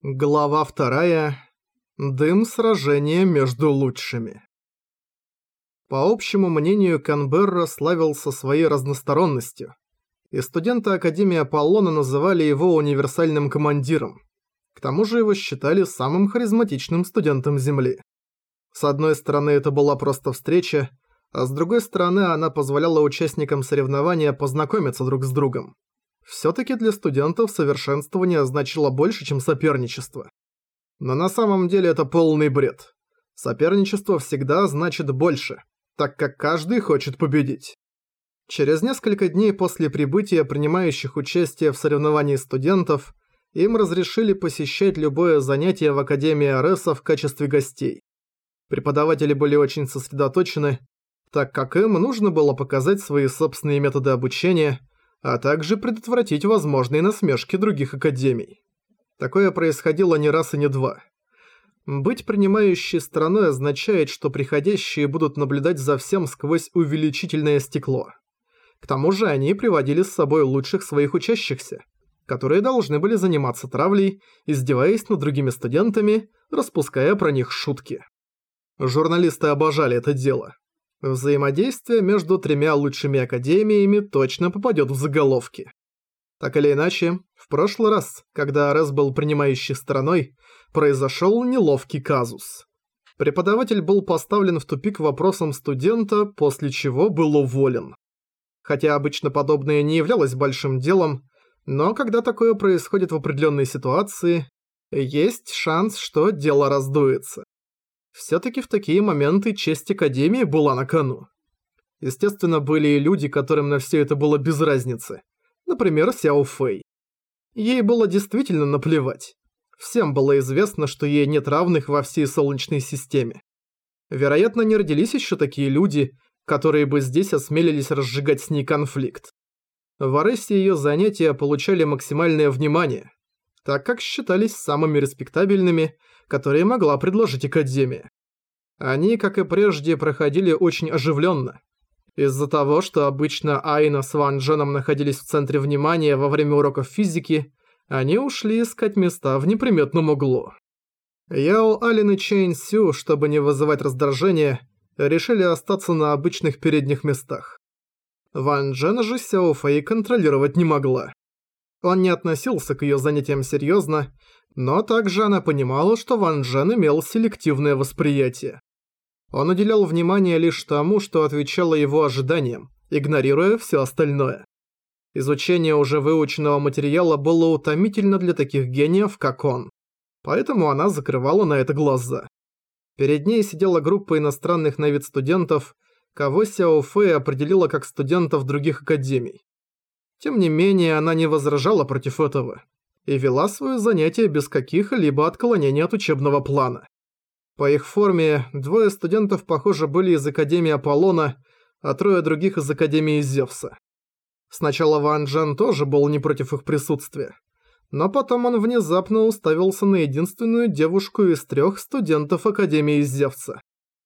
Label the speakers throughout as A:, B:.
A: Глава 2. Дым сражения между лучшими. По общему мнению, Канберра славился своей разносторонностью, и студенты Академии Аполлона называли его универсальным командиром. К тому же его считали самым харизматичным студентом Земли. С одной стороны, это была просто встреча, а с другой стороны, она позволяла участникам соревнования познакомиться друг с другом. Всё-таки для студентов совершенствование значило больше, чем соперничество. Но на самом деле это полный бред. Соперничество всегда значит больше, так как каждый хочет победить. Через несколько дней после прибытия принимающих участие в соревновании студентов, им разрешили посещать любое занятие в Академии Ареса в качестве гостей. Преподаватели были очень сосредоточены, так как им нужно было показать свои собственные методы обучения, а также предотвратить возможные насмешки других академий. Такое происходило не раз и не два. Быть принимающей стороной означает, что приходящие будут наблюдать за всем сквозь увеличительное стекло. К тому же они приводили с собой лучших своих учащихся, которые должны были заниматься травлей, издеваясь над другими студентами, распуская про них шутки. Журналисты обожали это дело. Взаимодействие между тремя лучшими академиями точно попадет в заголовки. Так или иначе, в прошлый раз, когда Арес был принимающей стороной, произошел неловкий казус. Преподаватель был поставлен в тупик вопросом студента, после чего был уволен. Хотя обычно подобное не являлось большим делом, но когда такое происходит в определенной ситуации, есть шанс, что дело раздуется. Всё-таки в такие моменты честь Академии была на кону. Естественно, были и люди, которым на всё это было без разницы. Например, Сяо Фэй. Ей было действительно наплевать. Всем было известно, что ей нет равных во всей Солнечной системе. Вероятно, не родились ещё такие люди, которые бы здесь осмелились разжигать с ней конфликт. В Аресе её занятия получали максимальное внимание, так как считались самыми респектабельными, которые могла предложить Академия. Они, как и прежде, проходили очень оживленно. Из-за того, что обычно Айна с Ван Дженом находились в центре внимания во время уроков физики, они ушли искать места в неприметном углу. Яо Алин и Чэнь Сю, чтобы не вызывать раздражения, решили остаться на обычных передних местах. Ван Джена же Сяо Фэй контролировать не могла. Он не относился к её занятиям серьёзно, но также она понимала, что Ван Джен имел селективное восприятие. Он уделял внимание лишь тому, что отвечало его ожиданиям, игнорируя всё остальное. Изучение уже выученного материала было утомительно для таких гениев, как он. Поэтому она закрывала на это глаза. Перед ней сидела группа иностранных на вид студентов, кого Сяо Фэй определила как студентов других академий. Тем не менее, она не возражала против этого и вела свое занятие без каких-либо отклонений от учебного плана. По их форме, двое студентов, похоже, были из Академии Аполлона, а трое других из Академии Зевса. Сначала Ван Джен тоже был не против их присутствия, но потом он внезапно уставился на единственную девушку из 3 студентов Академии Зевса.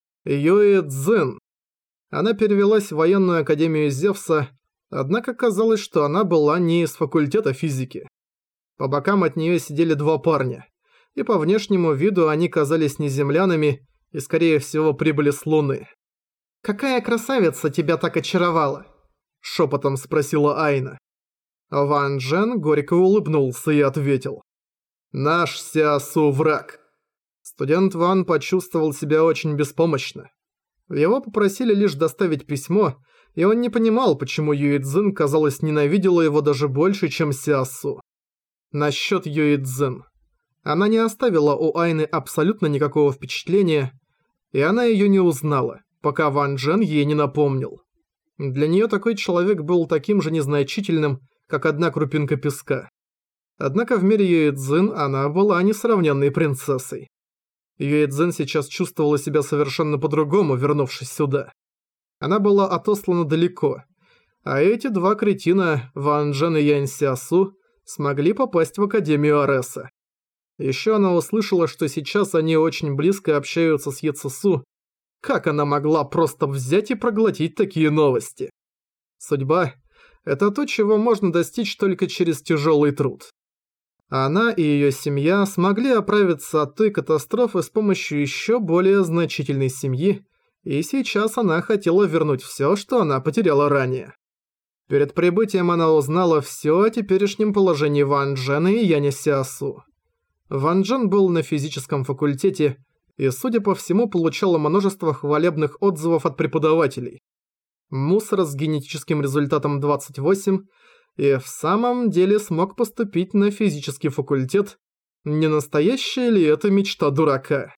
A: Юэ Цзин. Она перевелась в военную Академию Зевса, однако казалось, что она была не из факультета физики. По бокам от неё сидели 2 парня, и по внешнему виду они казались не землянами и, скорее всего, прибыли с Луны. «Какая красавица тебя так очаровала?» – шепотом спросила Айна. Ван Джен горько улыбнулся и ответил: «Наш Сяосу враг». Студент Ван почувствовал себя очень беспомощно. Его попросили лишь доставить письмо, и он не понимал, почему Юэ Цзин, казалось, ненавидела его даже больше, чем Сяосу. Насчёт Юэ Цзин. Она не оставила у Айны абсолютно никакого впечатления, и она её не узнала, пока Ван Джен ей не напомнил. Для неё такой человек был таким же незначительным, как одна крупинка песка. Однако в мире Юэ Цзин она была несравненной принцессой. Юэ Цзин сейчас чувствовала себя совершенно по-другому, вернувшись сюда. Она была отослана далеко, а эти 2 кретина, Ван Джен и Янь Сяосу, смогли попасть в Академию Ареса. Ещё она услышала, что сейчас они очень близко общаются с Е Цесу. Как она могла просто взять и проглотить такие новости? Судьба – это то, чего можно достичь только через тяжёлый труд. Она и её семья смогли оправиться от той катастрофы с помощью ещё более значительной семьи, и сейчас она хотела вернуть всё, что она потеряла ранее. Перед прибытием она узнала всё о теперешнем положении Ван Джена и Яня Сиасу. Ван Джен был на физическом факультете и, судя по всему, получал множество хвалебных отзывов от преподавателей. Мусор с генетическим результатом 28 и в самом деле смог поступить на физический факультет. Не настоящая ли это мечта дурака?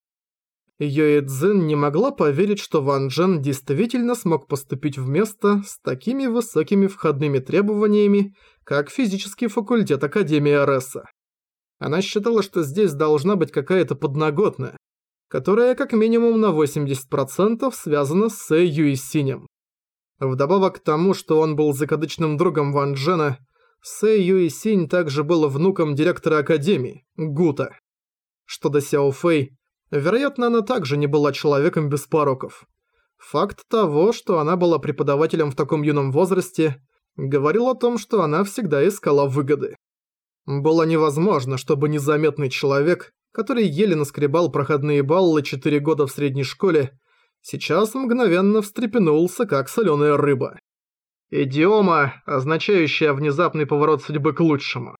A: Юэ Цзин не могла поверить, что Ван Джен действительно смог поступить в место с такими высокими входными требованиями, как физический факультет Академии Ареса. Она считала, что здесь должна быть какая-то подноготная, которая как минимум на 80% связана с Сэ Юйсинем. Вдобавок к тому, что он был закадычным другом Ван Джена, Сэ Юйсинь также был внуком директора Академии, Гута. Что до Сяо Фэй, вероятно, она также не была человеком без пороков. Факт того, что она была преподавателем в таком юном возрасте, говорил о том, что она всегда искала выгоды. Было невозможно, чтобы незаметный человек, который еле наскребал проходные баллы 4 года в средней школе, сейчас мгновенно встрепенулся, как солёная рыба. Идиома, означающая внезапный поворот судьбы к лучшему.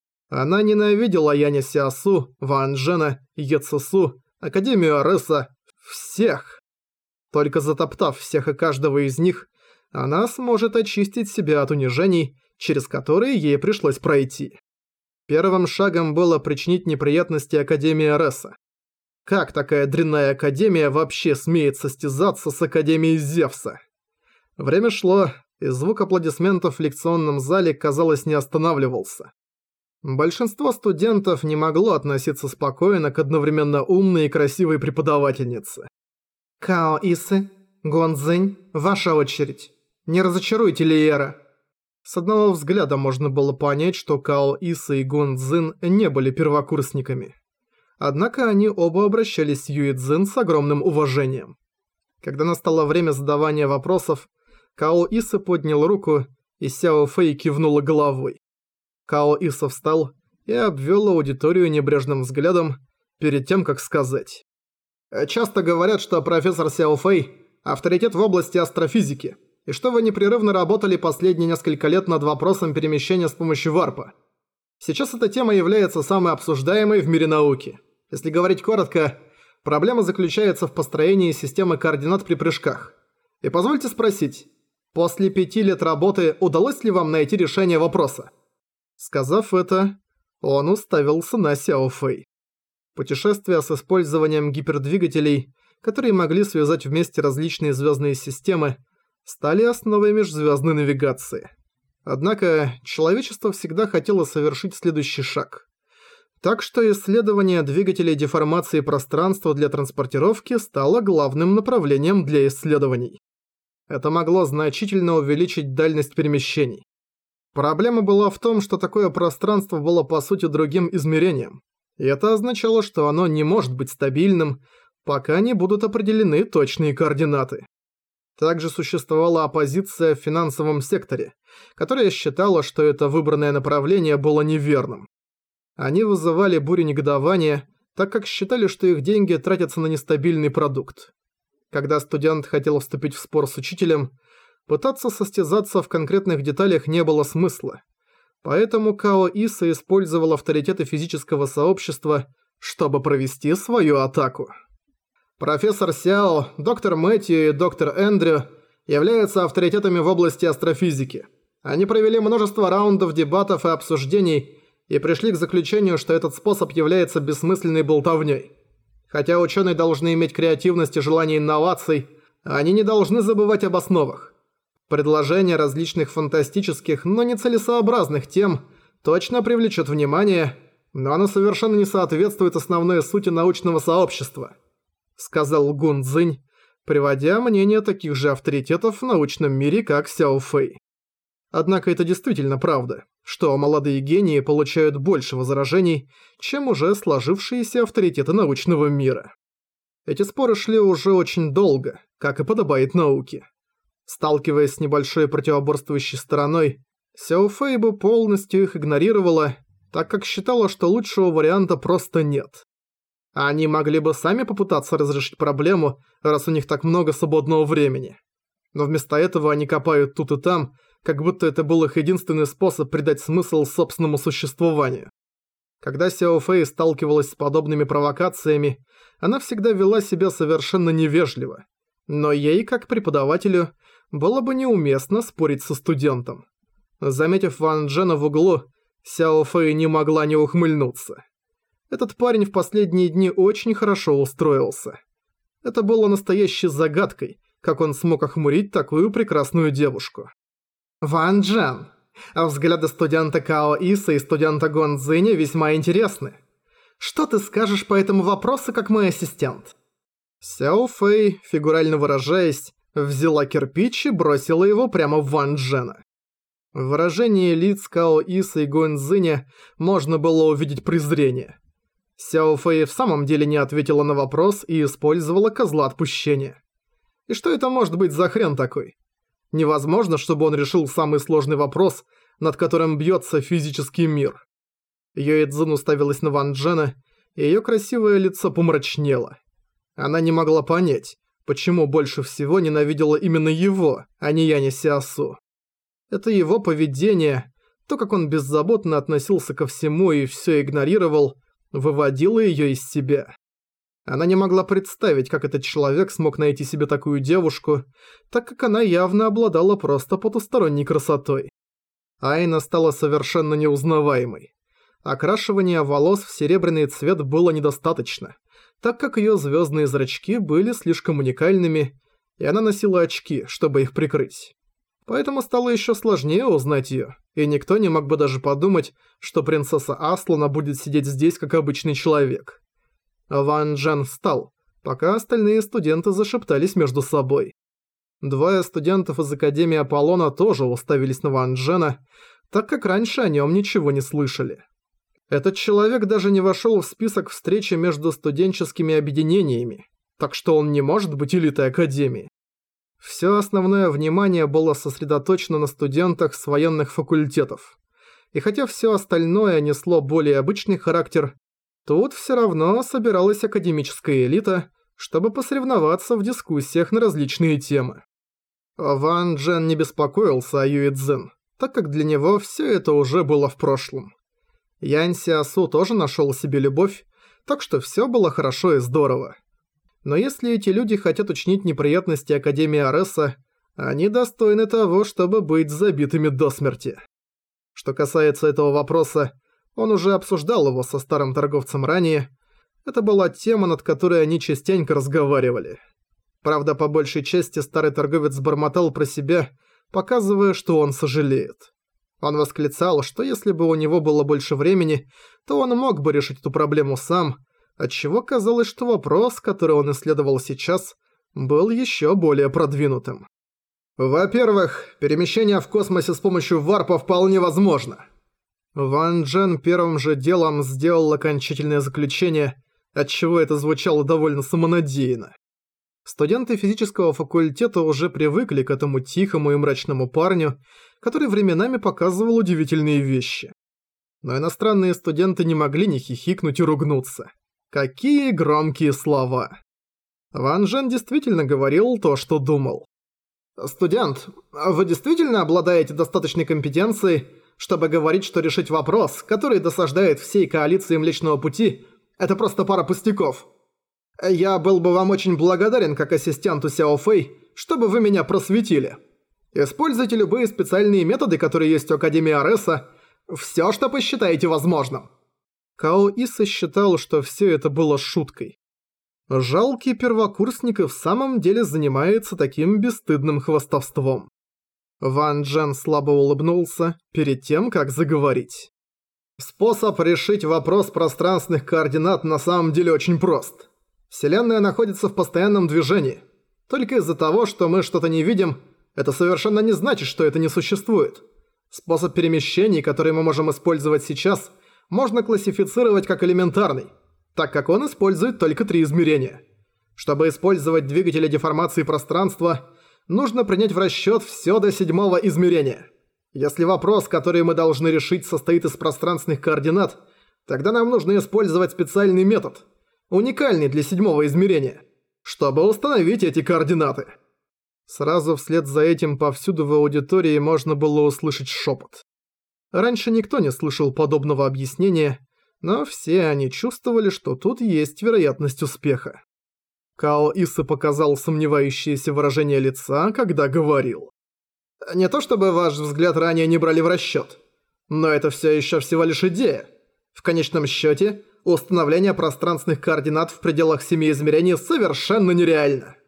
A: Она ненавидела Яня Сиасу, Ван Джена, Е Цесу, Академию Ареса, всех. Только затоптав всех и каждого из них, она сможет очистить себя от унижений, через которые ей пришлось пройти. Первым шагом было причинить неприятности Академии Ареса. Как такая дрянная Академия вообще смеет состязаться с Академией Зевса? Время шло, и звук аплодисментов в лекционном зале, казалось, не останавливался. Большинство студентов не могло относиться спокойно к одновременно умной и красивой преподавательнице. «Као Исы, Гон Цзинь, ваша очередь. Не разочаруйте Лиера». С одного взгляда можно было понять, что Као Исы и Гон Цзин не были первокурсниками. Однако они оба обращались с Юэ Цзин с огромным уважением. Когда настало время задавания вопросов, Као Исы поднял руку, и Сяо Фэй кивнула головой. Као Иса встал и обвел аудиторию небрежным взглядом перед тем, как сказать. «Часто говорят, что профессор Сяо Фэй – авторитет в области астрофизики, и что вы непрерывно работали последние несколько лет над вопросом перемещения с помощью варпа. Сейчас эта тема является самой обсуждаемой в мире науки. Если говорить коротко, проблема заключается в построении системы координат при прыжках. И позвольте спросить, после 5 лет работы удалось ли вам найти решение вопроса?» Сказав это, он уставился на Сяо Фэй. Путешествия с использованием гипердвигателей, которые могли связать вместе различные звездные системы, стали основой межзвездной навигации. Однако человечество всегда хотело совершить следующий шаг. Так что исследование двигателей деформации пространства для транспортировки стало главным направлением для исследований. Это могло значительно увеличить дальность перемещений. Проблема была в том, что такое пространство было по сути другим измерением, и это означало, что оно не может быть стабильным, пока не будут определены точные координаты. Также существовала оппозиция в финансовом секторе, которая считала, что это выбранное направление было неверным. Они вызывали бурю негодования, так как считали, что их деньги тратятся на нестабильный продукт. Когда студент хотел вступить в спор с учителем, пытаться состязаться в конкретных деталях не было смысла. Поэтому Као Иса использовал авторитеты физического сообщества, чтобы провести свою атаку. Профессор Сяо, доктор Мэтью и доктор Эндрю являются авторитетами в области астрофизики. Они провели множество раундов дебатов и обсуждений и пришли к заключению, что этот способ является бессмысленной болтовней. Хотя ученые должны иметь креативность и желание инноваций, они не должны забывать об основах. Предложение различных фантастических, но нецелесообразных тем точно привлечет внимание, но оно совершенно не соответствует основной сути научного сообщества, сказал Гун Цзинь, приводя мнение таких же авторитетов в научном мире, как Сяо Фэй. Однако это действительно правда, что молодые гении получают больше возражений, чем уже сложившиеся авторитеты научного мира. Эти споры шли уже очень долго, как и подобает науке. Сталкиваясь с небольшой противоборствующей стороной, Сяо Фэй бы полностью их игнорировала, так как считала, что лучшего варианта просто нет. Они могли бы сами попытаться разрешить проблему, раз у них так много свободного времени. Но вместо этого они копают тут и там, как будто это был их единственный способ придать смысл собственному существованию. Когда Сяо Фэй сталкивалась с подобными провокациями, она всегда вела себя совершенно невежливо. Но ей, как преподавателю, было бы неуместно спорить со студентом. Заметив Ван Джена в углу, Сяо Фэй не могла не ухмыльнуться. Этот парень в последние дни очень хорошо устроился. Это было настоящей загадкой, как он смог охмурить такую прекрасную девушку. «Ван Джен, взгляды студента Као Иса и студента Гон Цзиня весьма интересны. Что ты скажешь по этому вопросу, как мой ассистент?» Сяо Фэй, фигурально выражаясь, взяла кирпич и бросила его прямо в Ван Джена. В выражении лиц Као Иса и Гон Цзиня можно было увидеть презрение. Сяо Фэй в самом деле не ответила на вопрос и использовала козла отпущения. И что это может быть за хрен такой? Невозможно, чтобы он решил самый сложный вопрос, над которым бьется физический мир. Юэ Цзин уставилась на Ван Джена, и её красивое лицо помрачнело. Она не могла понять, почему больше всего ненавидела именно его, а не Яня Сиасу. Это его поведение, то, как он беззаботно относился ко всему и всё игнорировал, выводило её из себя. Она не могла представить, как этот человек смог найти себе такую девушку, так как она явно обладала просто потусторонней красотой. Айна стала совершенно неузнаваемой. Окрашивания волос в серебряный цвет было недостаточно, так как её звёздные зрачки были слишком уникальными, и она носила очки, чтобы их прикрыть. Поэтому стало ещё сложнее узнать её, и никто не мог бы даже подумать, что принцесса Аслана будет сидеть здесь как обычный человек. Ван Джен встал, пока остальные студенты зашептались между собой. Двое студентов из Академии Аполлона тоже уставились на Ван Джена, так как раньше о нём ничего не слышали. Этот человек даже не вошёл в список встречи между студенческими объединениями, так что он не может быть элитой Академии. Всё основное внимание было сосредоточено на студентах с военных факультетов. И хотя всё остальное несло более обычный характер, тут всё равно собиралась академическая элита, чтобы посоревноваться в дискуссиях на различные темы. Ван Джен не беспокоился о Юэ Цзин, так как для него всё это уже было в прошлом. Янь Сиасу тоже нашёл себе любовь, так что всё было хорошо и здорово. Но если эти люди хотят учинить неприятности Академии Ареса, они достойны того, чтобы быть забитыми до смерти. Что касается этого вопроса, он уже обсуждал его со старым торговцем ранее. Это была тема, над которой они частенько разговаривали. Правда, по большей части старый торговец бормотал про себя, показывая, что он сожалеет. Он восклицал, что если бы у него было больше времени, то он мог бы решить эту проблему сам, отчего казалось, что вопрос, который он исследовал сейчас, был еще более продвинутым. Во-первых, перемещение в космосе с помощью варпа вполне возможно. Ван Джен первым же делом сделал окончательное заключение, отчего это звучало довольно самонадеянно. Студенты физического факультета уже привыкли к этому тихому и мрачному парню, который временами показывал удивительные вещи. Но иностранные студенты не могли не хихикнуть и ругнуться. Какие громкие слова! Ван Джен действительно говорил то, что думал. «Студент, вы действительно обладаете достаточной компетенцией, чтобы говорить, что решить вопрос, который досаждает всей коалиции Млечного Пути, это просто пара пустяков? Я был бы вам очень благодарен как ассистенту Сяо Фэй, чтобы вы меня просветили. Используйте любые специальные методы, которые есть у Академии Ареса, всё, что посчитаете возможным». Као Иса считал, что всё это было шуткой. Жалкий первокурсник и в самом деле занимается таким бесстыдным хвастовством. Ван Джен слабо улыбнулся перед тем, как заговорить. Способ решить вопрос пространственных координат на самом деле очень прост. Вселенная находится в постоянном движении. Только из-за того, что мы что-то не видим, это совершенно не значит, что это не существует. Способ перемещений, который мы можем использовать сейчас, можно классифицировать как элементарный, так как он использует только 3 измерения. Чтобы использовать двигатели деформации пространства, нужно принять в расчёт всё до 7-го измерения. Если вопрос, который мы должны решить, состоит из пространственных координат, тогда нам нужно использовать специальный метод, уникальный для 7-го измерения, чтобы установить эти координаты. Сразу вслед за этим повсюду в аудитории можно было услышать шепот. Раньше никто не слышал подобного объяснения, но все они чувствовали, что тут есть вероятность успеха. Као Исса показал сомневающееся выражение лица, когда говорил. «Не то чтобы ваш взгляд ранее не брали в расчет, но это все еще всего лишь идея. В конечном счете, установление пространственных координат в пределах 7 измерений совершенно нереально».